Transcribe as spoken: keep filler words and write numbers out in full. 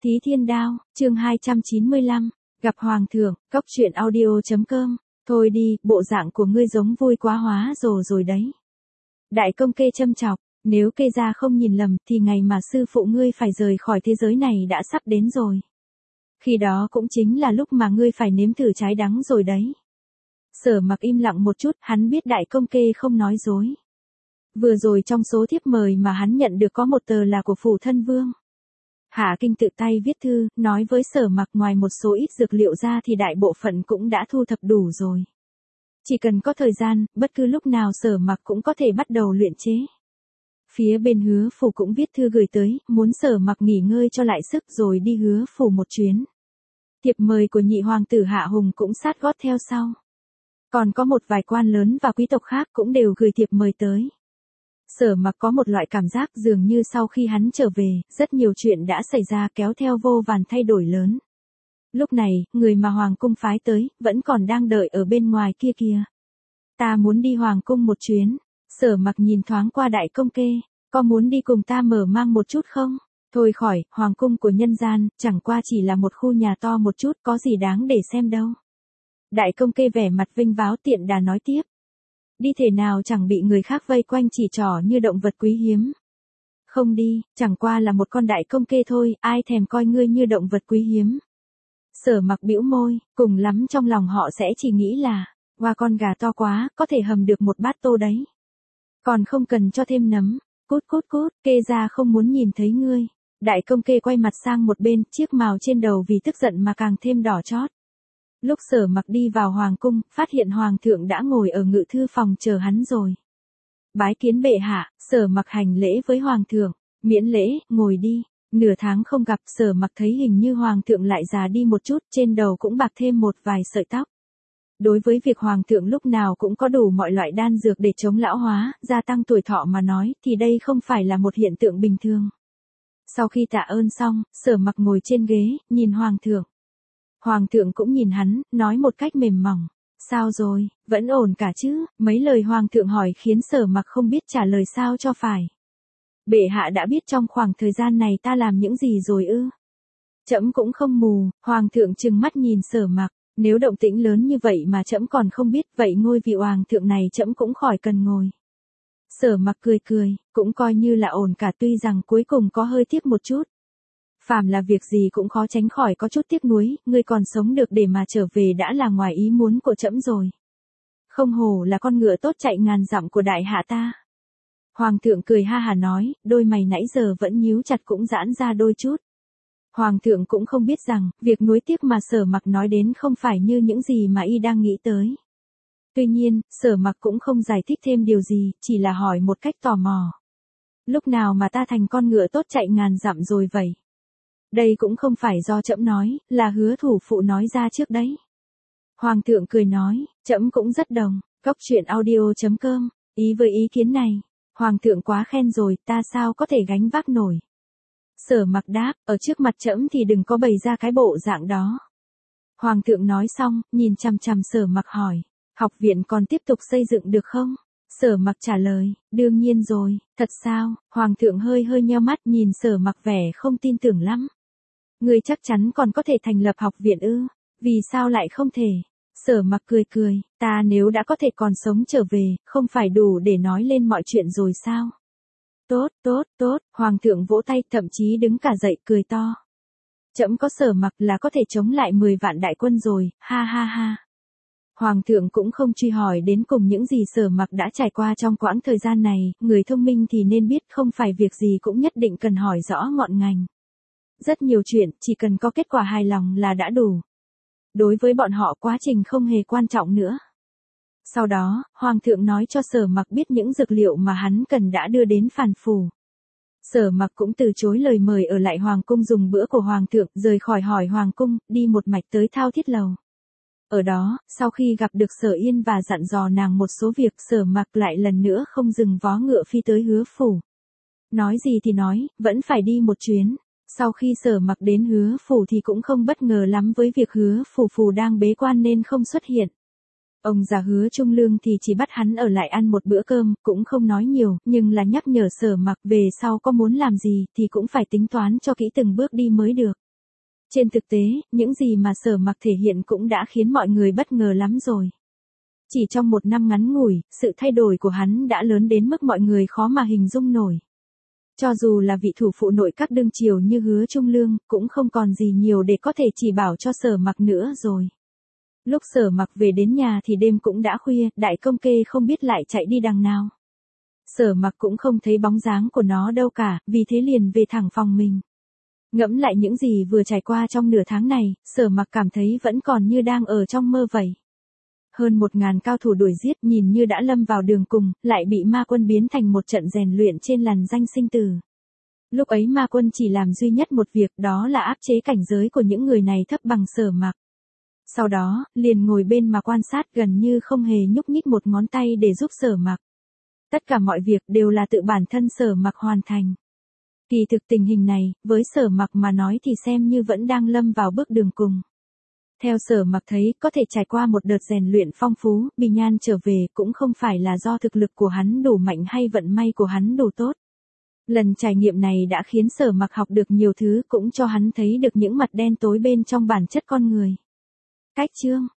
Thí Thiên Đao, chương hai trăm chín mươi lăm, gặp Hoàng thượng, cốc truyện audio chấm com. Thôi đi, bộ dạng của ngươi giống vui quá hóa rồ rồi đấy. Đại công kê châm chọc, nếu kê gia không nhìn lầm thì ngày mà sư phụ ngươi phải rời khỏi thế giới này đã sắp đến rồi. Khi đó cũng chính là lúc mà ngươi phải nếm thử trái đắng rồi đấy. Sở Mặc im lặng một chút, hắn biết đại công kê không nói dối. Vừa rồi trong số thiếp mời mà hắn nhận được có một tờ là của phủ thân vương. Hạ Kinh tự tay viết thư, nói với Sở Mặc ngoài một số ít dược liệu ra thì đại bộ phận cũng đã thu thập đủ rồi. Chỉ cần có thời gian, bất cứ lúc nào Sở Mặc cũng có thể bắt đầu luyện chế. Phía bên Hứa Phủ cũng viết thư gửi tới, muốn Sở Mặc nghỉ ngơi cho lại sức rồi đi Hứa Phủ một chuyến. Thiệp mời của nhị hoàng tử Hạ Hùng cũng sát gót theo sau. Còn có một vài quan lớn và quý tộc khác cũng đều gửi thiệp mời tới. Sở Mặc có một loại cảm giác dường như sau khi hắn trở về, rất nhiều chuyện đã xảy ra kéo theo vô vàn thay đổi lớn. Lúc này, người mà Hoàng cung phái tới, vẫn còn đang đợi ở bên ngoài kia kìa. Ta muốn đi Hoàng cung một chuyến. Sở Mặc nhìn thoáng qua đại công kê, có muốn đi cùng ta mở mang một chút không? Thôi khỏi, Hoàng cung của nhân gian, chẳng qua chỉ là một khu nhà to một chút, có gì đáng để xem đâu. Đại công kê vẻ mặt vinh váo tiện đà nói tiếp. Đi thể nào chẳng bị người khác vây quanh chỉ trỏ như động vật quý hiếm. Không đi, chẳng qua là một con đại công kê thôi, ai thèm coi ngươi như động vật quý hiếm. Sở Mặc bĩu môi, cùng lắm trong lòng họ sẽ chỉ nghĩ là, hoa con gà to quá, có thể hầm được một bát tô đấy. Còn không cần cho thêm nấm, cút cút cút, kê ra không muốn nhìn thấy ngươi. Đại công kê quay mặt sang một bên, chiếc mào trên đầu vì tức giận mà càng thêm đỏ chót. Lúc Sở Mặc đi vào hoàng cung, phát hiện hoàng thượng đã ngồi ở ngự thư phòng chờ hắn rồi. Bái kiến bệ hạ, Sở Mặc hành lễ với hoàng thượng, miễn lễ, ngồi đi. Nửa tháng không gặp, Sở Mặc thấy hình như hoàng thượng lại già đi một chút, trên đầu cũng bạc thêm một vài sợi tóc. Đối với việc hoàng thượng lúc nào cũng có đủ mọi loại đan dược để chống lão hóa, gia tăng tuổi thọ mà nói, thì đây không phải là một hiện tượng bình thường. Sau khi tạ ơn xong, Sở Mặc ngồi trên ghế, nhìn hoàng thượng. Hoàng thượng cũng nhìn hắn, nói một cách mềm mỏng. Sao rồi, vẫn ổn cả chứ? Mấy lời hoàng thượng hỏi khiến Sở Mặc không biết trả lời sao cho phải. Bệ hạ đã biết trong khoảng thời gian này ta làm những gì rồi ư? Trẫm cũng không mù. Hoàng thượng trừng mắt nhìn Sở Mặc. Nếu động tĩnh lớn như vậy mà trẫm còn không biết, vậy ngôi vị hoàng thượng này trẫm cũng khỏi cần ngồi. Sở Mặc cười cười, cũng coi như là ổn cả, tuy rằng cuối cùng có hơi tiếc một chút. Phàm là việc gì cũng khó tránh khỏi có chút tiếc nuối, ngươi còn sống được để mà trở về đã là ngoài ý muốn của trẫm rồi. Không hổ là con ngựa tốt chạy ngàn dặm của đại hạ ta. Hoàng thượng cười ha hà nói, đôi mày nãy giờ vẫn nhíu chặt cũng giãn ra đôi chút. Hoàng thượng cũng không biết rằng, việc nuối tiếc mà Sở Mặc nói đến không phải như những gì mà y đang nghĩ tới. Tuy nhiên, Sở Mặc cũng không giải thích thêm điều gì, chỉ là hỏi một cách tò mò. Lúc nào mà ta thành con ngựa tốt chạy ngàn dặm rồi vậy? Đây cũng không phải do trẫm nói, là Hứa thủ phụ nói ra trước đấy. Hoàng thượng cười nói, trẫm cũng rất đồng, cốc truyện audio chấm com, ý với ý kiến này. Hoàng thượng quá khen rồi, ta sao có thể gánh vác nổi. Sở Mặc đáp, ở trước mặt trẫm thì đừng có bày ra cái bộ dạng đó. Hoàng thượng nói xong, nhìn chằm chằm Sở Mặc hỏi, học viện còn tiếp tục xây dựng được không? Sở Mặc trả lời, đương nhiên rồi, thật sao? Hoàng thượng hơi hơi nheo mắt nhìn Sở Mặc vẻ không tin tưởng lắm. Ngươi chắc chắn còn có thể thành lập học viện ư? Vì sao lại không thể? Sở Mặc cười cười, ta nếu đã có thể còn sống trở về, không phải đủ để nói lên mọi chuyện rồi sao? Tốt, tốt, tốt, hoàng thượng vỗ tay, thậm chí đứng cả dậy cười to. Trẫm có Sở Mặc là có thể chống lại mười vạn đại quân rồi, ha ha ha. Hoàng thượng cũng không truy hỏi đến cùng những gì Sở Mặc đã trải qua trong quãng thời gian này, người thông minh thì nên biết không phải việc gì cũng nhất định cần hỏi rõ ngọn ngành. Rất nhiều chuyện, chỉ cần có kết quả hài lòng là đã đủ. Đối với bọn họ quá trình không hề quan trọng nữa. Sau đó, Hoàng thượng nói cho Sở Mặc biết những dược liệu mà hắn cần đã đưa đến Phàn Phủ. Sở Mặc cũng từ chối lời mời ở lại Hoàng cung dùng bữa của Hoàng thượng, rời khỏi hỏi Hoàng cung, đi một mạch tới Thao Thiết Lầu. Ở đó, sau khi gặp được Sở Yên và dặn dò nàng một số việc, Sở Mặc lại lần nữa không dừng vó ngựa phi tới Hứa Phủ. Nói gì thì nói, vẫn phải đi một chuyến. Sau khi Sở Mặc đến Hứa Phủ thì cũng không bất ngờ lắm với việc Hứa Phủ Phủ đang bế quan nên không xuất hiện. Ông già Hứa Trung Lương thì chỉ bắt hắn ở lại ăn một bữa cơm, cũng không nói nhiều, nhưng là nhắc nhở Sở Mặc về sau có muốn làm gì thì cũng phải tính toán cho kỹ từng bước đi mới được. Trên thực tế, những gì mà Sở Mặc thể hiện cũng đã khiến mọi người bất ngờ lắm rồi. Chỉ trong một năm ngắn ngủi, sự thay đổi của hắn đã lớn đến mức mọi người khó mà hình dung nổi. Cho dù là vị thủ phụ nội các đương triều như Hứa Trung Lương, cũng không còn gì nhiều để có thể chỉ bảo cho Sở Mặc nữa rồi. Lúc Sở Mặc về đến nhà thì đêm cũng đã khuya, đại công kê không biết lại chạy đi đằng nào. Sở Mặc cũng không thấy bóng dáng của nó đâu cả, vì thế liền về thẳng phòng mình. Ngẫm lại những gì vừa trải qua trong nửa tháng này, Sở Mặc cảm thấy vẫn còn như đang ở trong mơ vậy. Hơn một ngàn cao thủ đuổi giết nhìn như đã lâm vào đường cùng, lại bị ma quân biến thành một trận rèn luyện trên làn danh sinh tử. Lúc ấy ma quân chỉ làm duy nhất một việc, đó là áp chế cảnh giới của những người này thấp bằng Sở Mặc. Sau đó, liền ngồi bên mà quan sát gần như không hề nhúc nhích một ngón tay để giúp Sở Mặc. Tất cả mọi việc đều là tự bản thân Sở Mặc hoàn thành. Kỳ thực tình hình này, với Sở Mặc mà nói thì xem như vẫn đang lâm vào bước đường cùng. Theo Sở Mặc thấy, có thể trải qua một đợt rèn luyện phong phú, bình an trở về cũng không phải là do thực lực của hắn đủ mạnh hay vận may của hắn đủ tốt. Lần trải nghiệm này đã khiến Sở Mặc học được nhiều thứ, cũng cho hắn thấy được những mặt đen tối bên trong bản chất con người. Cách chương